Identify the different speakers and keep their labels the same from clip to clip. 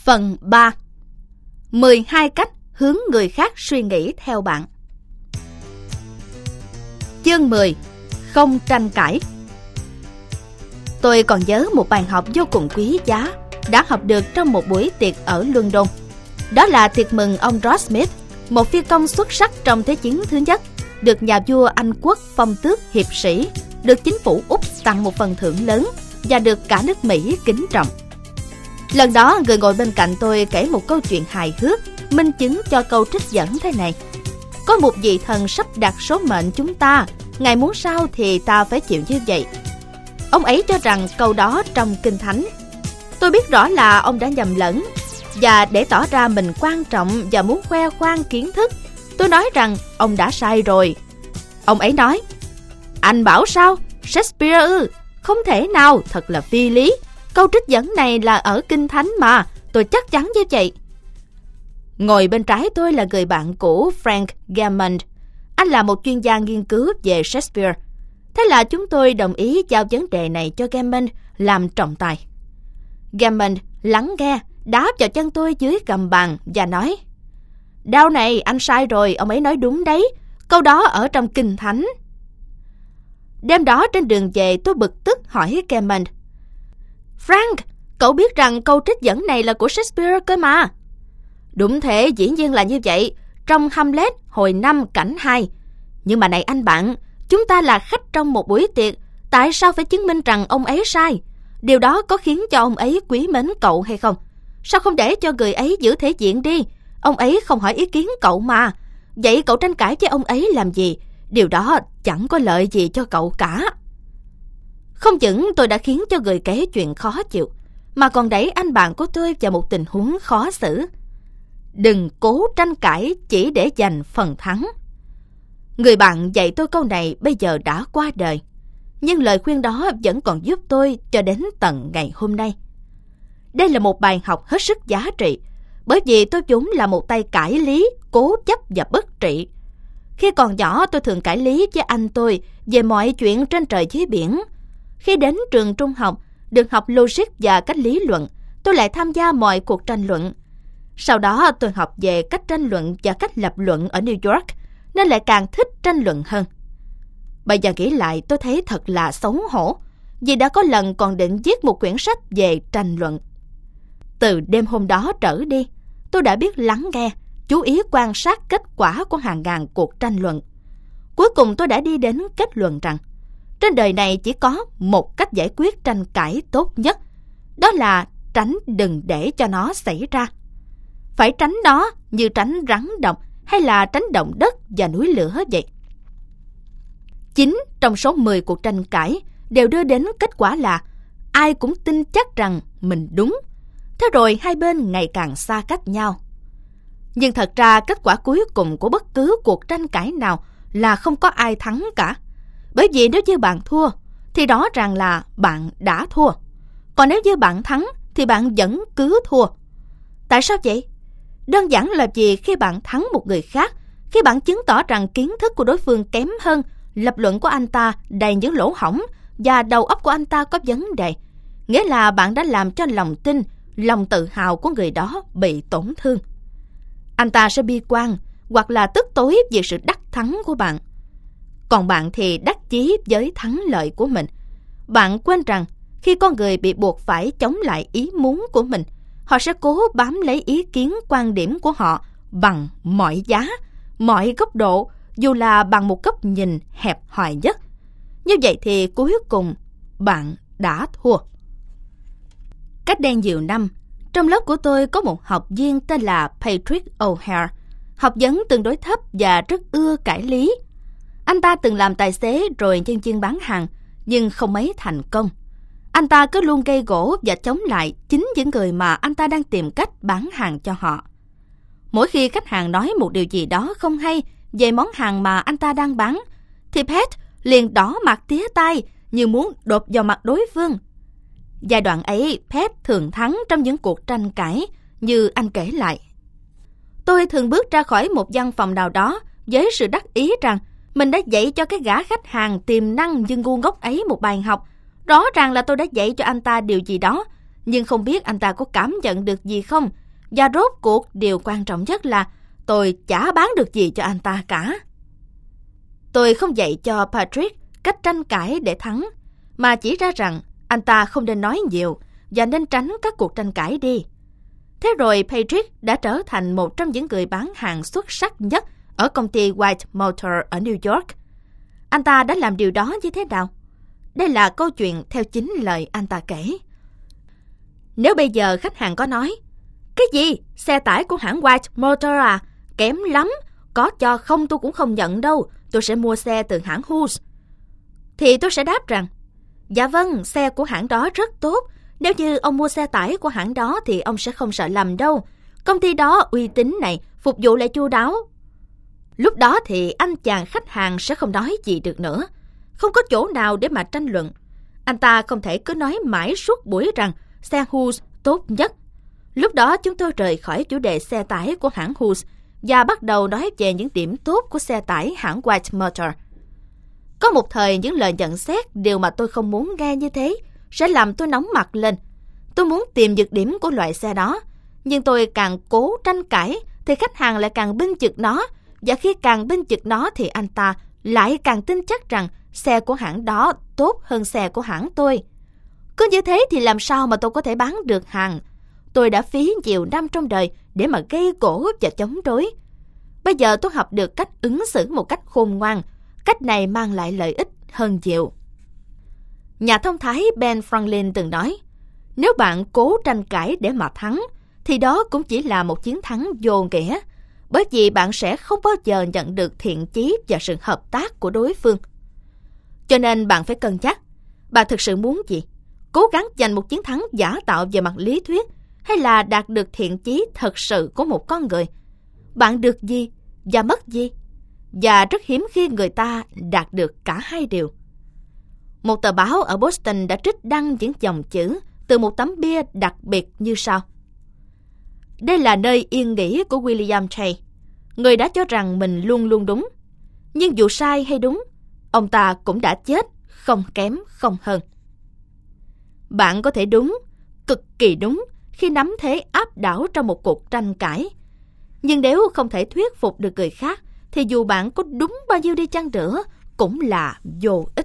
Speaker 1: Phần 3. 12 cách hướng người khác suy nghĩ theo bạn. Chương 10. Không tranh cãi. Tôi còn nhớ một bài học vô cùng quý giá đã học được trong một buổi tiệc ở London. Đó là tiệc mừng ông George Smith, một phi công xuất sắc trong Thế chiến thứ nhất, được nhà vua Anh quốc phong tước hiệp sĩ, được chính phủ Úc tặng một phần thưởng lớn và được cả nước Mỹ kính trọng. Lần đó, người ngồi bên cạnh tôi kể một câu chuyện hài hước, minh chứng cho câu trích dẫn thế này: có một vị thần sắp đặt số mệnh chúng ta, ngài muốn sao thì ta phải chịu như vậy. Ông ấy cho rằng câu đó trong Kinh Thánh. Tôi biết rõ là ông đã nhầm lẫn, và để tỏ ra mình quan trọng và muốn khoe khoang kiến thức, tôi nói rằng ông đã sai rồi. Ông ấy nói: anh bảo sao? Shakespeare ư? Không thể nào, thật là phi lý. Câu trích dẫn này là ở Kinh Thánh mà, tôi chắc chắn như vậy. Ngồi bên trái tôi là người bạn của Frank Gammond. Anh là một chuyên gia nghiên cứu về Shakespeare. Thế là chúng tôi đồng ý giao vấn đề này cho Gammond làm trọng tài. Gammond lắng nghe, đá vào chân tôi dưới gầm bàn và nói: đau này, anh sai rồi, ông ấy nói đúng đấy. Câu đó ở trong Kinh Thánh. Đêm đó trên đường về, tôi bực tức hỏi Gammond: Frank, cậu biết rằng câu trích dẫn này là của Shakespeare cơ mà. Đúng thế, dĩ nhiên là như vậy, trong Hamlet hồi 5 cảnh 2. Nhưng mà này anh bạn, chúng ta là khách trong một buổi tiệc, tại sao phải chứng minh rằng ông ấy sai? Điều đó có khiến cho ông ấy quý mến cậu hay không? Sao không để cho người ấy giữ thể diện đi? Ông ấy không hỏi ý kiến cậu mà. Vậy cậu tranh cãi với ông ấy làm gì? Điều đó chẳng có lợi gì cho cậu cả. Không những tôi đã khiến cho người kể chuyện khó chịu, mà còn đẩy anh bạn của tôi vào một tình huống khó xử. Đừng cố tranh cãi chỉ để giành phần thắng. Người bạn dạy tôi câu này bây giờ đã qua đời, nhưng lời khuyên đó vẫn còn giúp tôi cho đến tận ngày hôm nay. Đây là một bài học hết sức giá trị, bởi vì tôi vốn là một tay cãi lý, cố chấp và bất trị. Khi còn nhỏ, tôi thường cãi lý với anh tôi về mọi chuyện trên trời dưới biển. Khi đến trường trung học, được học logic và cách lý luận, tôi lại tham gia mọi cuộc tranh luận. Sau đó tôi học về cách tranh luận và cách lập luận ở New York, nên lại càng thích tranh luận hơn. Bây giờ nghĩ lại, tôi thấy thật là xấu hổ, vì đã có lần còn định viết một quyển sách về tranh luận. Từ đêm hôm đó trở đi, tôi đã biết lắng nghe, chú ý quan sát kết quả của hàng ngàn cuộc tranh luận. Cuối cùng tôi đã đi đến kết luận rằng trên đời này chỉ có một cách giải quyết tranh cãi tốt nhất, đó là tránh đừng để cho nó xảy ra. Phải tránh nó như tránh rắn độc hay là tránh động đất và núi lửa vậy. 9 trong số 10 cuộc tranh cãi đều đưa đến kết quả là ai cũng tin chắc rằng mình đúng. Thế rồi hai bên ngày càng xa cách nhau. Nhưng thật ra kết quả cuối cùng của bất cứ cuộc tranh cãi nào là không có ai thắng cả. Bởi vì nếu như bạn thua, thì rõ ràng là bạn đã thua. Còn nếu như bạn thắng, thì bạn vẫn cứ thua. Tại sao vậy? Đơn giản là vì khi bạn thắng một người khác, khi bạn chứng tỏ rằng kiến thức của đối phương kém hơn, lập luận của anh ta đầy những lỗ hổng và đầu óc của anh ta có vấn đề, nghĩa là bạn đã làm cho lòng tin, lòng tự hào của người đó bị tổn thương. Anh ta sẽ bi quan hoặc là tức tối vì sự đắc thắng của bạn. Còn bạn thì đắc chí với thắng lợi của mình. Bạn quên rằng khi con người bị buộc phải chống lại ý muốn của mình, họ sẽ cố bám lấy ý kiến quan điểm của họ bằng mọi giá, mọi góc độ, dù là bằng một góc nhìn hẹp hòi nhất. Như vậy thì cuối cùng bạn đã thua. Cách đây nhiều năm, trong lớp của tôi có một học viên tên là Patrick O'Hare, học vấn tương đối thấp và rất ưa cãi lý. Anh ta từng làm tài xế rồi nhân viên bán hàng, nhưng không mấy thành công. Anh ta cứ luôn gây gổ và chống lại chính những người mà anh ta đang tìm cách bán hàng cho họ. Mỗi khi khách hàng nói một điều gì đó không hay về món hàng mà anh ta đang bán, thì Pat liền đỏ mặt tía tai như muốn đột vào mặt đối phương. Giai đoạn ấy, Pat thường thắng trong những cuộc tranh cãi như anh kể lại. Tôi thường bước ra khỏi một văn phòng nào đó với sự đắc ý rằng mình đã dạy cho cái gã khách hàng tiềm năng nhưng ngu ngốc ấy một bài học. Rõ ràng là tôi đã dạy cho anh ta điều gì đó, nhưng không biết anh ta có cảm nhận được gì không. Và rốt cuộc điều quan trọng nhất là tôi chả bán được gì cho anh ta cả. Tôi không dạy cho Patrick cách tranh cãi để thắng, mà chỉ ra rằng anh ta không nên nói nhiều và nên tránh các cuộc tranh cãi đi. Thế rồi Patrick đã trở thành một trong những người bán hàng xuất sắc nhất ở công ty White Motor ở New York. Anh ta đã làm điều đó như thế nào? Đây là câu chuyện theo chính lời anh ta kể. Nếu bây giờ khách hàng có nói, cái gì? Xe tải của hãng White Motor à? Kém lắm. Có cho không tôi cũng không nhận đâu. Tôi sẽ mua xe từ hãng Hughes. Thì tôi sẽ đáp rằng, dạ vâng, xe của hãng đó rất tốt. Nếu như ông mua xe tải của hãng đó thì ông sẽ không sợ lầm đâu. Công ty đó uy tín này, phục vụ lại chu đáo. Lúc đó thì anh chàng khách hàng sẽ không nói gì được nữa. Không có chỗ nào để mà tranh luận. Anh ta không thể cứ nói mãi suốt buổi rằng xe Hughes tốt nhất. Lúc đó chúng tôi rời khỏi chủ đề xe tải của hãng Hughes và bắt đầu nói về những điểm tốt của xe tải hãng White Motor. Có một thời những lời nhận xét điều mà tôi không muốn nghe như thế sẽ làm tôi nóng mặt lên. Tôi muốn tìm nhược điểm của loại xe đó, nhưng tôi càng cố tranh cãi thì khách hàng lại càng binh vực nó, và khi càng binh vực nó thì anh ta lại càng tin chắc rằng xe của hãng đó tốt hơn xe của hãng tôi. Cứ như thế thì làm sao mà tôi có thể bán được hàng? Tôi đã phí nhiều năm trong đời để mà gây gổ và chống đối. Bây giờ tôi học được cách ứng xử một cách khôn ngoan. Cách này mang lại lợi ích hơn nhiều. Nhà thông thái Ben Franklin từng nói, nếu bạn cố tranh cãi để mà thắng, thì đó cũng chỉ là một chiến thắng vô nghĩa, bởi vì bạn sẽ không bao giờ nhận được thiện chí và sự hợp tác của đối phương. Cho nên bạn phải cân nhắc, bạn thực sự muốn gì? Cố gắng giành một chiến thắng giả tạo về mặt lý thuyết, hay là đạt được thiện chí thật sự của một con người? Bạn được gì và mất gì? Và rất hiếm khi người ta đạt được cả hai điều. Một tờ báo ở Boston đã trích đăng những dòng chữ từ một tấm bia đặc biệt như sau. Đây là nơi yên nghỉ của William J. Người đã cho rằng mình luôn luôn đúng. Nhưng dù sai hay đúng, ông ta cũng đã chết, không kém không hơn. Bạn có thể đúng, cực kỳ đúng, khi nắm thế áp đảo trong một cuộc tranh cãi. Nhưng nếu không thể thuyết phục được người khác, thì dù bạn có đúng bao nhiêu đi chăng nữa, cũng là vô ích.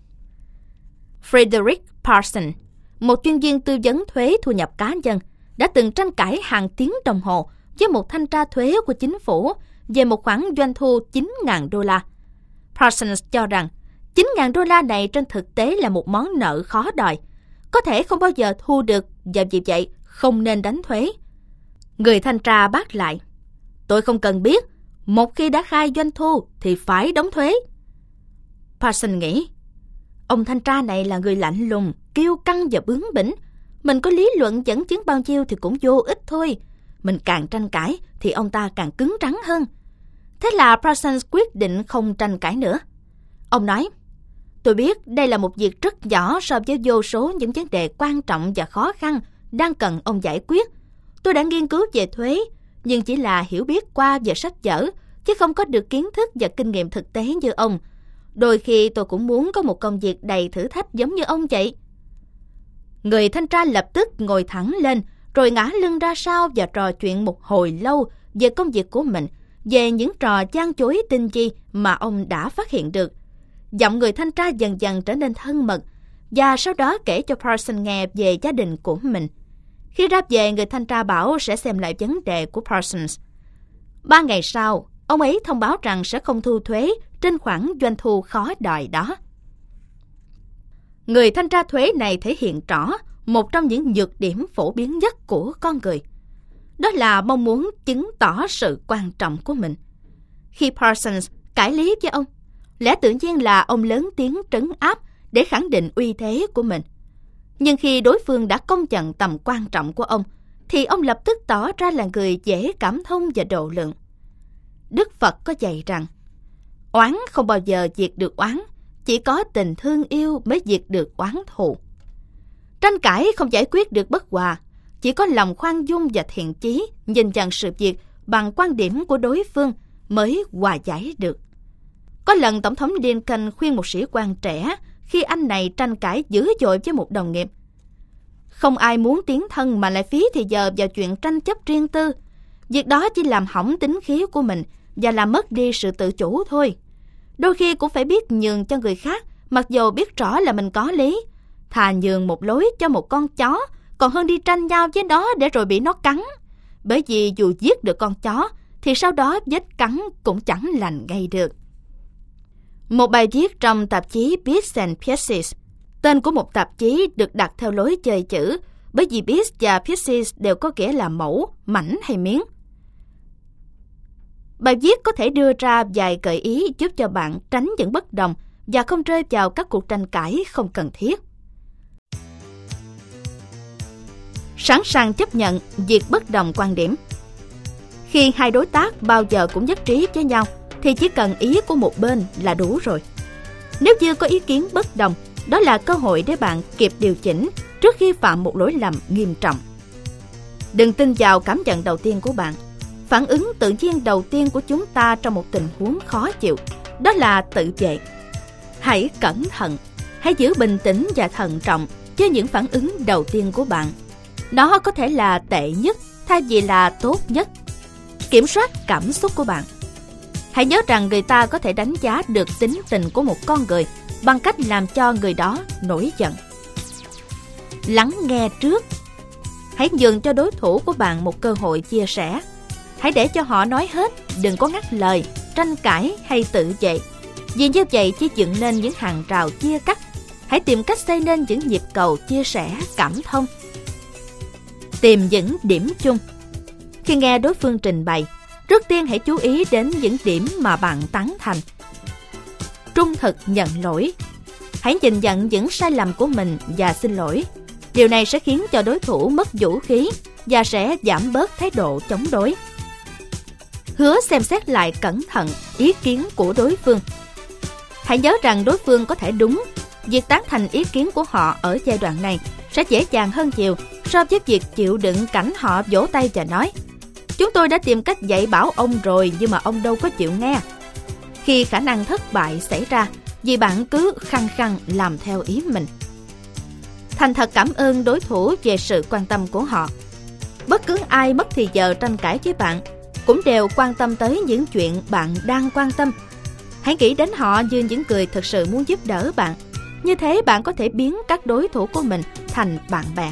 Speaker 1: Frederick Parsons, một chuyên viên tư vấn thuế thu nhập cá nhân, đã từng tranh cãi hàng tiếng đồng hồ với một thanh tra thuế của chính phủ về một khoản doanh thu $9,000. Parsons cho rằng $9,000 này trên thực tế là một món nợ khó đòi, có thể không bao giờ thu được và vì vậy không nên đánh thuế. Người thanh tra bác lại, tôi không cần biết, một khi đã khai doanh thu thì phải đóng thuế. Parsons nghĩ, ông thanh tra này là người lạnh lùng, kiêu căng và bướng bỉnh. Mình có lý luận dẫn chứng bao nhiêu thì cũng vô ích thôi. Mình càng tranh cãi thì ông ta càng cứng rắn hơn. Thế là Parsons quyết định không tranh cãi nữa. Ông nói, tôi biết đây là một việc rất nhỏ so với vô số những vấn đề quan trọng và khó khăn đang cần ông giải quyết. Tôi đã nghiên cứu về thuế, nhưng chỉ là hiểu biết qua về sách vở, chứ không có được kiến thức và kinh nghiệm thực tế như ông. Đôi khi tôi cũng muốn có một công việc đầy thử thách giống như ông vậy. Người thanh tra lập tức ngồi thẳng lên, rồi ngả lưng ra sau và trò chuyện một hồi lâu về công việc của mình, về những trò gian dối tinh vi mà ông đã phát hiện được. Giọng người thanh tra dần dần trở nên thân mật, và sau đó kể cho Parsons nghe về gia đình của mình. Khi ra về, người thanh tra bảo sẽ xem lại vấn đề của Parsons. 3 ngày sau, ông ấy thông báo rằng sẽ không thu thuế trên khoản doanh thu khó đòi đó. Người thanh tra thuế này thể hiện rõ một trong những nhược điểm phổ biến nhất của con người. Đó là mong muốn chứng tỏ sự quan trọng của mình. Khi Parsons cãi lý với ông, lẽ tự nhiên là ông lớn tiếng trấn áp để khẳng định uy thế của mình. Nhưng khi đối phương đã công nhận tầm quan trọng của ông, thì ông lập tức tỏ ra là người dễ cảm thông và độ lượng. Đức Phật có dạy rằng, oán không bao giờ diệt được oán, chỉ có tình thương yêu mới diệt được oán thù. Tranh cãi không giải quyết được bất hòa, chỉ có lòng khoan dung và thiện chí nhìn nhận sự việc bằng quan điểm của đối phương mới hòa giải được. Có lần Tổng thống Lincoln khuyên một sĩ quan trẻ khi anh này tranh cãi dữ dội với một đồng nghiệp, Không ai muốn tiến thân mà lại phí thì giờ vào chuyện tranh chấp riêng tư. Việc đó chỉ làm hỏng tính khí của mình và làm mất đi sự tự chủ thôi. Đôi khi cũng phải biết nhường cho người khác, mặc dù biết rõ là mình có lý. Thà nhường một lối cho một con chó, còn hơn đi tranh nhau với nó để rồi bị nó cắn. Bởi vì dù giết được con chó, thì sau đó vết cắn cũng chẳng lành ngay được. Một bài viết trong tạp chí Bits and Pieces, tên của một tạp chí được đặt theo lối chơi chữ, bởi vì bits và pieces đều có nghĩa là mẩu, mảnh hay miếng. Bài viết có thể đưa ra vài gợi ý giúp cho bạn tránh những bất đồng và không rơi vào các cuộc tranh cãi không cần thiết. Sẵn sàng chấp nhận việc bất đồng quan điểm. Khi hai đối tác bao giờ cũng nhất trí với nhau, thì chỉ cần ý của một bên là đủ rồi. Nếu như có ý kiến bất đồng, đó là cơ hội để bạn kịp điều chỉnh trước khi phạm một lỗi lầm nghiêm trọng. Đừng tin vào cảm nhận đầu tiên của bạn. Phản ứng tự nhiên đầu tiên của chúng ta trong một tình huống khó chịu, đó là tự vệ. Hãy cẩn thận, hãy giữ bình tĩnh và thận trọng với những phản ứng đầu tiên của bạn. Nó có thể là tệ nhất thay vì là tốt nhất. Kiểm soát cảm xúc của bạn. Hãy nhớ rằng người ta có thể đánh giá được tính tình của một con người bằng cách làm cho người đó nổi giận. Lắng nghe trước. Hãy nhường cho đối thủ của bạn một cơ hội chia sẻ. Hãy để cho họ nói hết, đừng có ngắt lời, tranh cãi hay tự vệ. Vì như vậy chỉ dựng nên những hàng rào chia cắt. Hãy tìm cách xây nên những nhịp cầu chia sẻ, cảm thông. Tìm những điểm chung. Khi nghe đối phương trình bày, trước tiên hãy chú ý đến những điểm mà bạn tán thành. Trung thực nhận lỗi. Hãy nhìn nhận những sai lầm của mình và xin lỗi. Điều này sẽ khiến cho đối thủ mất vũ khí và sẽ giảm bớt thái độ chống đối. Hứa xem xét lại cẩn thận ý kiến của đối phương. Hãy nhớ rằng đối phương có thể đúng. Việc tán thành ý kiến của họ ở giai đoạn này sẽ dễ dàng hơn nhiều so với việc chịu đựng cảnh họ vỗ tay và nói: "Chúng tôi đã tìm cách dạy bảo ông rồi nhưng mà ông đâu có chịu nghe." Khi khả năng thất bại xảy ra vì bạn cứ khăng khăng làm theo ý mình. Thành thật cảm ơn đối thủ về sự quan tâm của họ. Bất cứ ai mất thì giờ tranh cãi với bạn cũng đều quan tâm tới những chuyện bạn đang quan tâm. Hãy nghĩ đến họ như những người thực sự muốn giúp đỡ bạn. Như thế bạn có thể biến các đối thủ của mình thành bạn bè.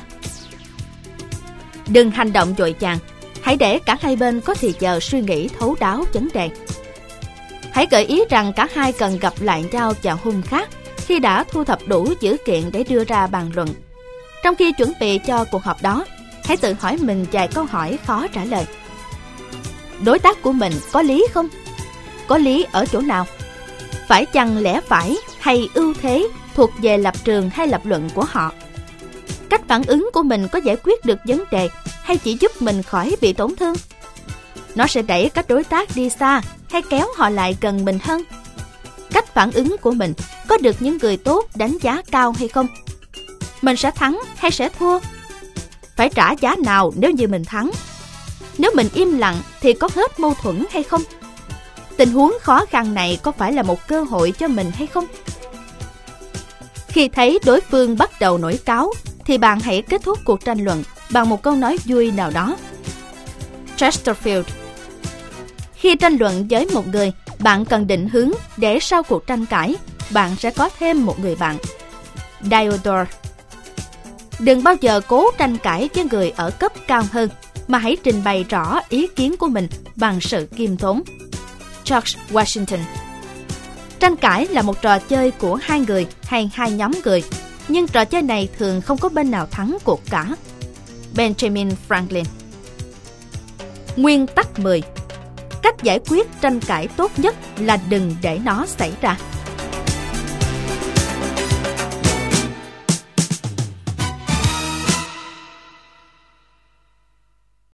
Speaker 1: Đừng hành động vội vàng. Hãy để cả hai bên có thời giờ suy nghĩ thấu đáo vấn đề. Hãy gợi ý rằng cả hai cần gặp lại nhau vào hôm khác khi đã thu thập đủ dữ kiện để đưa ra bàn luận. Trong khi chuẩn bị cho cuộc họp đó, hãy tự hỏi mình vài câu hỏi khó trả lời. Đối tác của mình có lý không? Có lý ở chỗ nào? Phải chăng lẽ phải hay ưu thế thuộc về lập trường hay lập luận của họ? Cách phản ứng của mình có giải quyết được vấn đề hay chỉ giúp mình khỏi bị tổn thương? Nó sẽ đẩy các đối tác đi xa hay kéo họ lại gần mình hơn? Cách phản ứng của mình có được những người tốt đánh giá cao hay không? Mình sẽ thắng hay sẽ thua? Phải trả giá nào nếu như mình thắng? Nếu mình im lặng thì có hết mâu thuẫn hay không? Tình huống khó khăn này có phải là một cơ hội cho mình hay không? Khi thấy đối phương bắt đầu nổi cáu, thì bạn hãy kết thúc cuộc tranh luận bằng một câu nói vui nào đó. Chesterfield. Khi tranh luận với một người, bạn cần định hướng để sau cuộc tranh cãi, bạn sẽ có thêm một người bạn. Diodor. Đừng bao giờ cố tranh cãi với người ở cấp cao hơn, mà hãy trình bày rõ ý kiến của mình bằng sự khiêm tốn. George Washington. Tranh cãi là một trò chơi của hai người hay hai nhóm người, nhưng trò chơi này thường không có bên nào thắng cuộc cả. Benjamin Franklin. Nguyên tắc 10. Cách giải quyết tranh cãi tốt nhất là đừng để nó xảy ra.